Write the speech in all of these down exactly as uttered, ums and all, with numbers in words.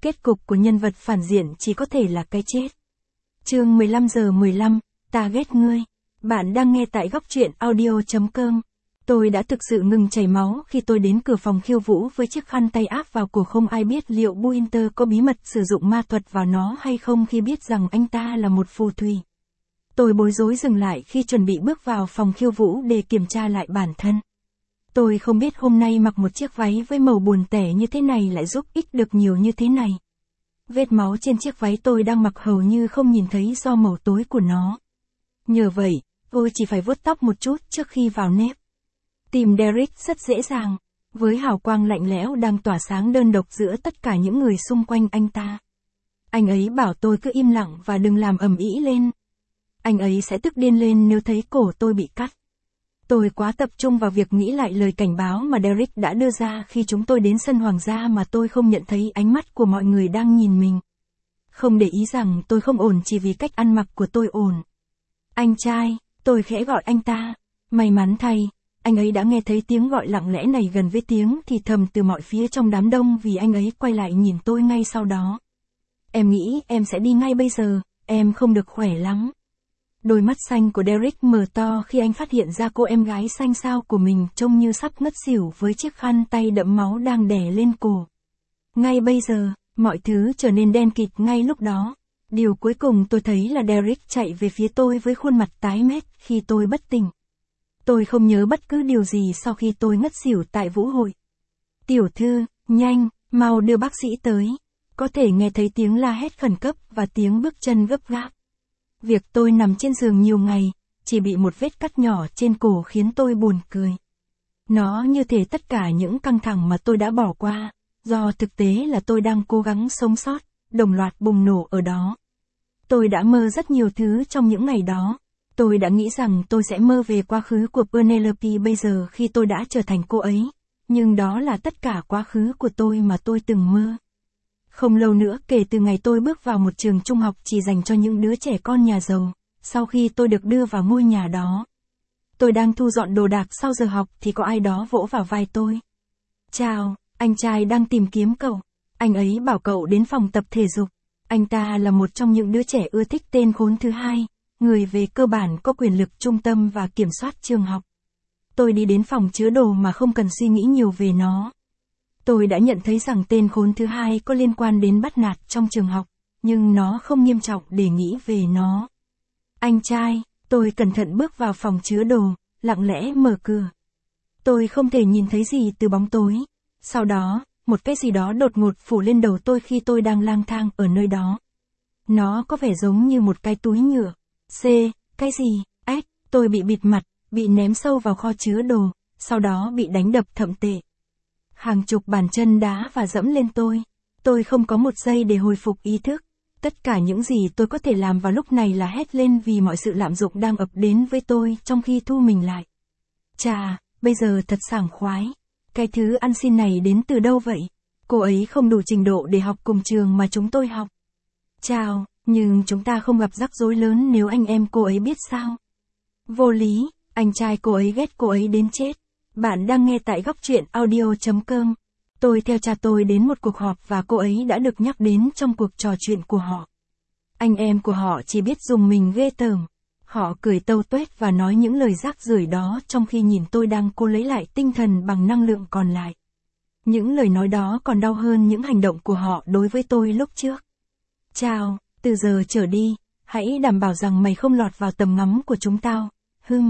Kết cục của nhân vật phản diện chỉ có thể là cái chết. Chương mười lăm giờ mười lăm, ta ghét ngươi. Bạn đang nghe tại góc truyện audio chấm com. Tôi đã thực sự ngừng chảy máu khi tôi đến cửa phòng khiêu vũ với chiếc khăn tay áp vào cổ, không ai biết liệu Buinter có bí mật sử dụng ma thuật vào nó hay không khi biết rằng anh ta là một phù thủy. Tôi bối rối dừng lại khi chuẩn bị bước vào phòng khiêu vũ để kiểm tra lại bản thân. Tôi không biết hôm nay mặc một chiếc váy với màu buồn tẻ như thế này lại giúp ích được nhiều như thế này. Vết máu trên chiếc váy tôi đang mặc hầu như không nhìn thấy do màu tối của nó. Nhờ vậy, tôi chỉ phải vuốt tóc một chút trước khi vào nếp. Tìm Derek rất dễ dàng, với hào quang lạnh lẽo đang tỏa sáng đơn độc giữa tất cả những người xung quanh anh ta. Anh ấy bảo tôi cứ im lặng và đừng làm ầm ĩ lên. Anh ấy sẽ tức điên lên nếu thấy cổ tôi bị cắt. Tôi quá tập trung vào việc nghĩ lại lời cảnh báo mà Derek đã đưa ra khi chúng tôi đến sân hoàng gia mà tôi không nhận thấy ánh mắt của mọi người đang nhìn mình. Không để ý rằng tôi không ổn chỉ vì cách ăn mặc của tôi ổn. Anh trai, tôi khẽ gọi anh ta. May mắn thay, anh ấy đã nghe thấy tiếng gọi lặng lẽ này gần với tiếng thì thầm từ mọi phía trong đám đông vì anh ấy quay lại nhìn tôi ngay sau đó. Em nghĩ em sẽ đi ngay bây giờ, em không được khỏe lắm. Đôi mắt xanh của Derek mở to khi anh phát hiện ra cô em gái xanh xao của mình trông như sắp ngất xỉu với chiếc khăn tay đẫm máu đang đè lên cổ. Ngay bây giờ, mọi thứ trở nên đen kịt ngay lúc đó. Điều cuối cùng tôi thấy là Derek chạy về phía tôi với khuôn mặt tái mét khi tôi bất tỉnh. Tôi không nhớ bất cứ điều gì sau khi tôi ngất xỉu tại vũ hội. Tiểu thư, nhanh, mau đưa bác sĩ tới. Có thể nghe thấy tiếng la hét khẩn cấp và tiếng bước chân gấp gáp. Việc tôi nằm trên giường nhiều ngày, chỉ bị một vết cắt nhỏ trên cổ khiến tôi buồn cười. Nó như thể tất cả những căng thẳng mà tôi đã bỏ qua, do thực tế là tôi đang cố gắng sống sót, đồng loạt bùng nổ ở đó. Tôi đã mơ rất nhiều thứ trong những ngày đó. Tôi đã nghĩ rằng tôi sẽ mơ về quá khứ của Penelope bây giờ khi tôi đã trở thành cô ấy. Nhưng đó là tất cả quá khứ của tôi mà tôi từng mơ. Không lâu nữa kể từ ngày tôi bước vào một trường trung học chỉ dành cho những đứa trẻ con nhà giàu, sau khi tôi được đưa vào ngôi nhà đó. Tôi đang thu dọn đồ đạc sau giờ học thì có ai đó vỗ vào vai tôi. Chào, anh trai đang tìm kiếm cậu. Anh ấy bảo cậu đến phòng tập thể dục. Anh ta là một trong những đứa trẻ ưa thích tên khốn thứ hai, người về cơ bản có quyền lực trung tâm và kiểm soát trường học. Tôi đi đến phòng chứa đồ mà không cần suy nghĩ nhiều về nó. Tôi đã nhận thấy rằng tên khốn thứ hai có liên quan đến bắt nạt trong trường học, nhưng nó không nghiêm trọng để nghĩ về nó. Anh trai, tôi cẩn thận bước vào phòng chứa đồ, lặng lẽ mở cửa. Tôi không thể nhìn thấy gì từ bóng tối. Sau đó, một cái gì đó đột ngột phủ lên đầu tôi khi tôi đang lang thang ở nơi đó. Nó có vẻ giống như một cái túi nhựa. C, cái gì? Ếch, tôi bị bịt mặt, bị ném sâu vào kho chứa đồ, sau đó bị đánh đập thậm tệ. Hàng chục bàn chân đá và dẫm lên tôi. Tôi không có một giây để hồi phục ý thức. Tất cả những gì tôi có thể làm vào lúc này là hét lên vì mọi sự lạm dụng đang ập đến với tôi trong khi thu mình lại. Chà, bây giờ thật sảng khoái. Cái thứ ăn xin này đến từ đâu vậy? Cô ấy không đủ trình độ để học cùng trường mà chúng tôi học. Chào, nhưng chúng ta không gặp rắc rối lớn nếu anh em cô ấy biết sao? Vô lý, anh trai cô ấy ghét cô ấy đến chết. Bạn đang nghe tại góc truyện audio chấm com. Tôi theo cha tôi đến một cuộc họp và cô ấy đã được nhắc đến trong cuộc trò chuyện của họ. Anh em của họ chỉ biết dùng mình ghê tởm. Họ cười tâu tuét và nói những lời rác rưởi đó trong khi nhìn tôi đang cố lấy lại tinh thần bằng năng lượng còn lại. Những lời nói đó còn đau hơn những hành động của họ đối với tôi lúc trước. Chào, từ giờ trở đi, hãy đảm bảo rằng mày không lọt vào tầm ngắm của chúng tao. Hừm.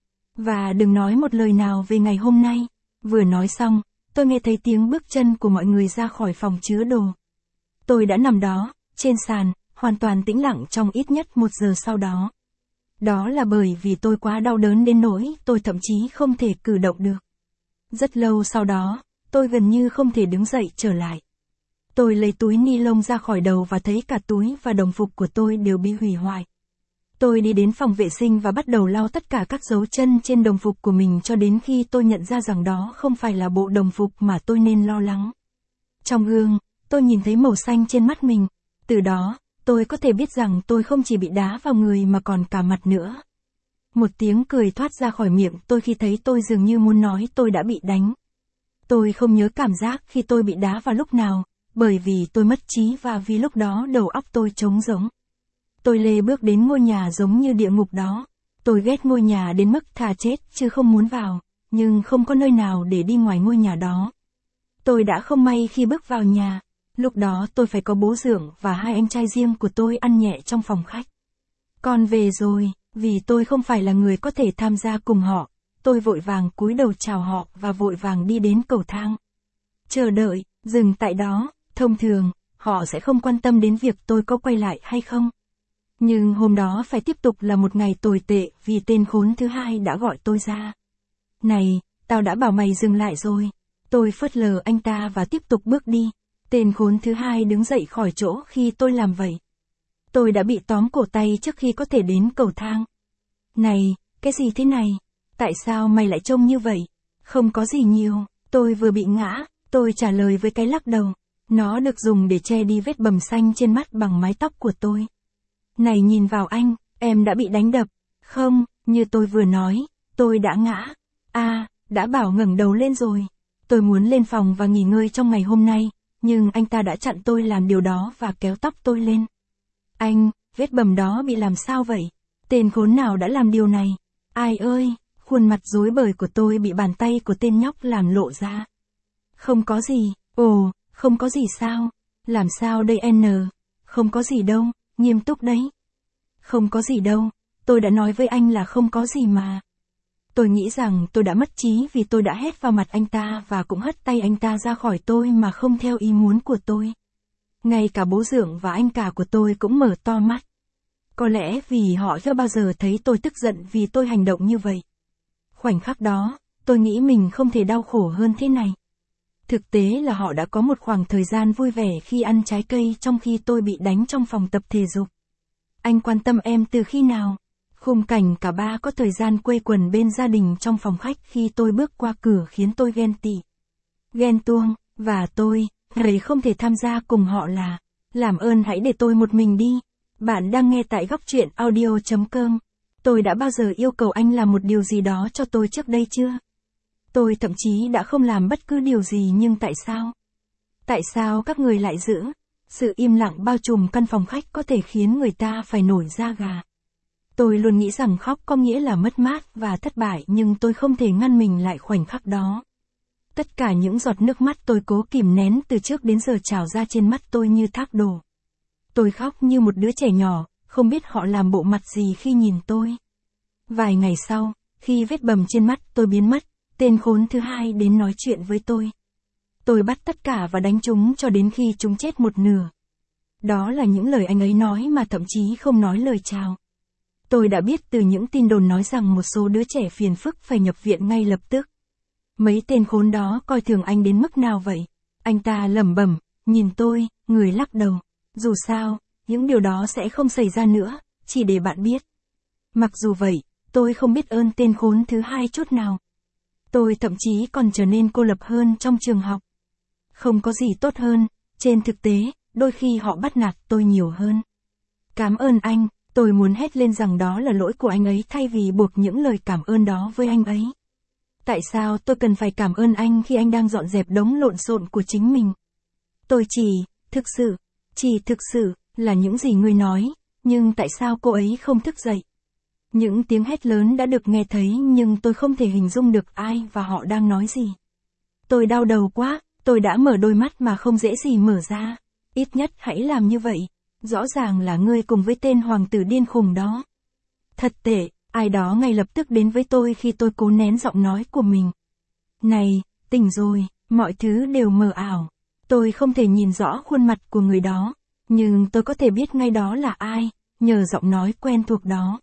Và đừng nói một lời nào về ngày hôm nay. Vừa nói xong, tôi nghe thấy tiếng bước chân của mọi người ra khỏi phòng chứa đồ. Tôi đã nằm đó, trên sàn, hoàn toàn tĩnh lặng trong ít nhất một giờ sau đó. Đó là bởi vì tôi quá đau đớn đến nỗi tôi thậm chí không thể cử động được. Rất lâu sau đó, tôi gần như không thể đứng dậy trở lại. Tôi lấy túi ni lông ra khỏi đầu và thấy cả túi và đồng phục của tôi đều bị hủy hoại. Tôi đi đến phòng vệ sinh và bắt đầu lau tất cả các dấu chân trên đồng phục của mình cho đến khi tôi nhận ra rằng đó không phải là bộ đồng phục mà tôi nên lo lắng. Trong gương, tôi nhìn thấy màu xanh trên mắt mình. Từ đó, tôi có thể biết rằng tôi không chỉ bị đá vào người mà còn cả mặt nữa. Một tiếng cười thoát ra khỏi miệng tôi khi thấy tôi dường như muốn nói tôi đã bị đánh. Tôi không nhớ cảm giác khi tôi bị đá vào lúc nào, bởi vì tôi mất trí và vì lúc đó đầu óc tôi trống rỗng. Tôi lê bước đến ngôi nhà giống như địa ngục đó. Tôi ghét ngôi nhà đến mức thà chết chứ không muốn vào, nhưng không có nơi nào để đi ngoài ngôi nhà đó. Tôi đã không may khi bước vào nhà. Lúc đó tôi phải có bố Dượng và hai anh trai riêng của tôi ăn nhẹ trong phòng khách. Con về rồi, vì tôi không phải là người có thể tham gia cùng họ. Tôi vội vàng cúi đầu chào họ và vội vàng đi đến cầu thang. Chờ đợi, dừng tại đó, thông thường, họ sẽ không quan tâm đến việc tôi có quay lại hay không. Nhưng hôm đó phải tiếp tục là một ngày tồi tệ vì tên khốn thứ hai đã gọi tôi ra. Này, tao đã bảo mày dừng lại rồi. Tôi phớt lờ anh ta và tiếp tục bước đi. Tên khốn thứ hai đứng dậy khỏi chỗ khi tôi làm vậy. Tôi đã bị tóm cổ tay trước khi có thể đến cầu thang. Này, cái gì thế này? Tại sao mày lại trông như vậy? Không có gì nhiều, tôi vừa bị ngã, tôi trả lời với cái lắc đầu. Nó được dùng để che đi vết bầm xanh trên mắt bằng mái tóc của tôi. Này nhìn vào anh, em đã bị đánh đập. Không, như tôi vừa nói, tôi đã ngã. À, đã bảo ngẩng đầu lên rồi. Tôi muốn lên phòng và nghỉ ngơi trong ngày hôm nay, nhưng anh ta đã chặn tôi làm điều đó và kéo tóc tôi lên. Anh, vết bầm đó bị làm sao vậy? Tên khốn nào đã làm điều này? Ai ơi, khuôn mặt rối bời của tôi bị bàn tay của tên nhóc làm lộ ra. Không có gì, ồ, không có gì sao? Làm sao đây N? Không có gì đâu, nghiêm túc đấy. Không có gì đâu, tôi đã nói với anh là không có gì mà. Tôi nghĩ rằng tôi đã mất trí vì tôi đã hét vào mặt anh ta và cũng hất tay anh ta ra khỏi tôi mà không theo ý muốn của tôi. Ngay cả bố Dượng và anh cả của tôi cũng mở to mắt. Có lẽ vì họ chưa bao giờ thấy tôi tức giận vì tôi hành động như vậy. Khoảnh khắc đó, tôi nghĩ mình không thể đau khổ hơn thế này. Thực tế là họ đã có một khoảng thời gian vui vẻ khi ăn trái cây trong khi tôi bị đánh trong phòng tập thể dục. Anh quan tâm em từ khi nào? Khung cảnh cả ba có thời gian quây quần bên gia đình trong phòng khách khi tôi bước qua cửa khiến tôi ghen tị. Ghen tuông, và tôi, người không thể tham gia cùng họ là, làm ơn hãy để tôi một mình đi. Bạn đang nghe tại góc truyện audio chấm com. Tôi đã bao giờ yêu cầu anh làm một điều gì đó cho tôi trước đây chưa? Tôi thậm chí đã không làm bất cứ điều gì nhưng tại sao? Tại sao các người lại giữ? Sự im lặng bao trùm căn phòng khách có thể khiến người ta phải nổi da gà. Tôi luôn nghĩ rằng khóc có nghĩa là mất mát và thất bại nhưng tôi không thể ngăn mình lại khoảnh khắc đó. Tất cả những giọt nước mắt tôi cố kìm nén từ trước đến giờ trào ra trên mắt tôi như thác đổ. Tôi khóc như một đứa trẻ nhỏ, không biết họ làm bộ mặt gì khi nhìn tôi. Vài ngày sau, khi vết bầm trên mắt tôi biến mất, tên khốn thứ hai đến nói chuyện với tôi. Tôi bắt tất cả và đánh chúng cho đến khi chúng chết một nửa. Đó là những lời anh ấy nói mà thậm chí không nói lời chào. Tôi đã biết từ những tin đồn nói rằng một số đứa trẻ phiền phức phải nhập viện ngay lập tức. Mấy tên khốn đó coi thường anh đến mức nào vậy? Anh ta lẩm bẩm, nhìn tôi, người lắc đầu. Dù sao, những điều đó sẽ không xảy ra nữa, chỉ để bạn biết. Mặc dù vậy, tôi không biết ơn tên khốn thứ hai chút nào. Tôi thậm chí còn trở nên cô lập hơn trong trường học. Không có gì tốt hơn, trên thực tế, đôi khi họ bắt nạt tôi nhiều hơn. Cảm ơn anh, tôi muốn hét lên rằng đó là lỗi của anh ấy thay vì buộc những lời cảm ơn đó với anh ấy. Tại sao tôi cần phải cảm ơn anh khi anh đang dọn dẹp đống lộn xộn của chính mình? Tôi chỉ, thực sự, chỉ thực sự, là những gì ngươi nói, nhưng tại sao cô ấy không thức dậy? Những tiếng hét lớn đã được nghe thấy nhưng tôi không thể hình dung được ai và họ đang nói gì. Tôi đau đầu quá, tôi đã mở đôi mắt mà không dễ gì mở ra. Ít nhất hãy làm như vậy. Rõ ràng là ngươi cùng với tên hoàng tử điên khùng đó. Thật tệ, ai đó ngay lập tức đến với tôi khi tôi cố nén giọng nói của mình. Này, tỉnh rồi, mọi thứ đều mờ ảo. Tôi không thể nhìn rõ khuôn mặt của người đó, nhưng tôi có thể biết ngay đó là ai, nhờ giọng nói quen thuộc đó.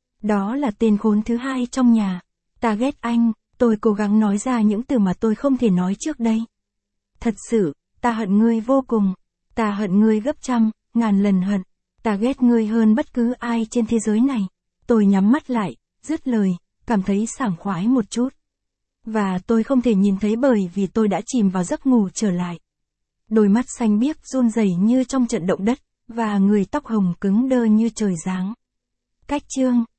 Đó là tên khốn thứ hai trong nhà. Ta ghét anh, tôi cố gắng nói ra những từ mà tôi không thể nói trước đây. Thật sự, ta hận ngươi vô cùng. Ta hận ngươi gấp trăm, ngàn lần hận. Ta ghét ngươi hơn bất cứ ai trên thế giới này. Tôi nhắm mắt lại, dứt lời, cảm thấy sảng khoái một chút. Và tôi không thể nhìn thấy bởi vì tôi đã chìm vào giấc ngủ trở lại. Đôi mắt xanh biếc run rẩy như trong trận động đất, và người tóc hồng cứng đơ như trời giáng. Cách chương